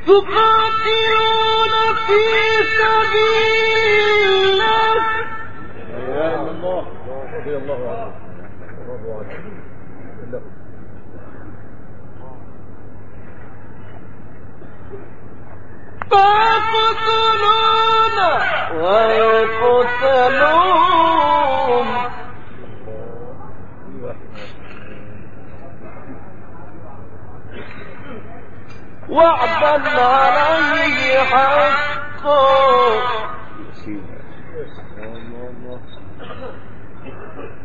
يقاتلون في سبيل الله. يا الله رضي الله عنه ورضوا عنه. فيقتلون ويقتلون وعدا عليه حقا.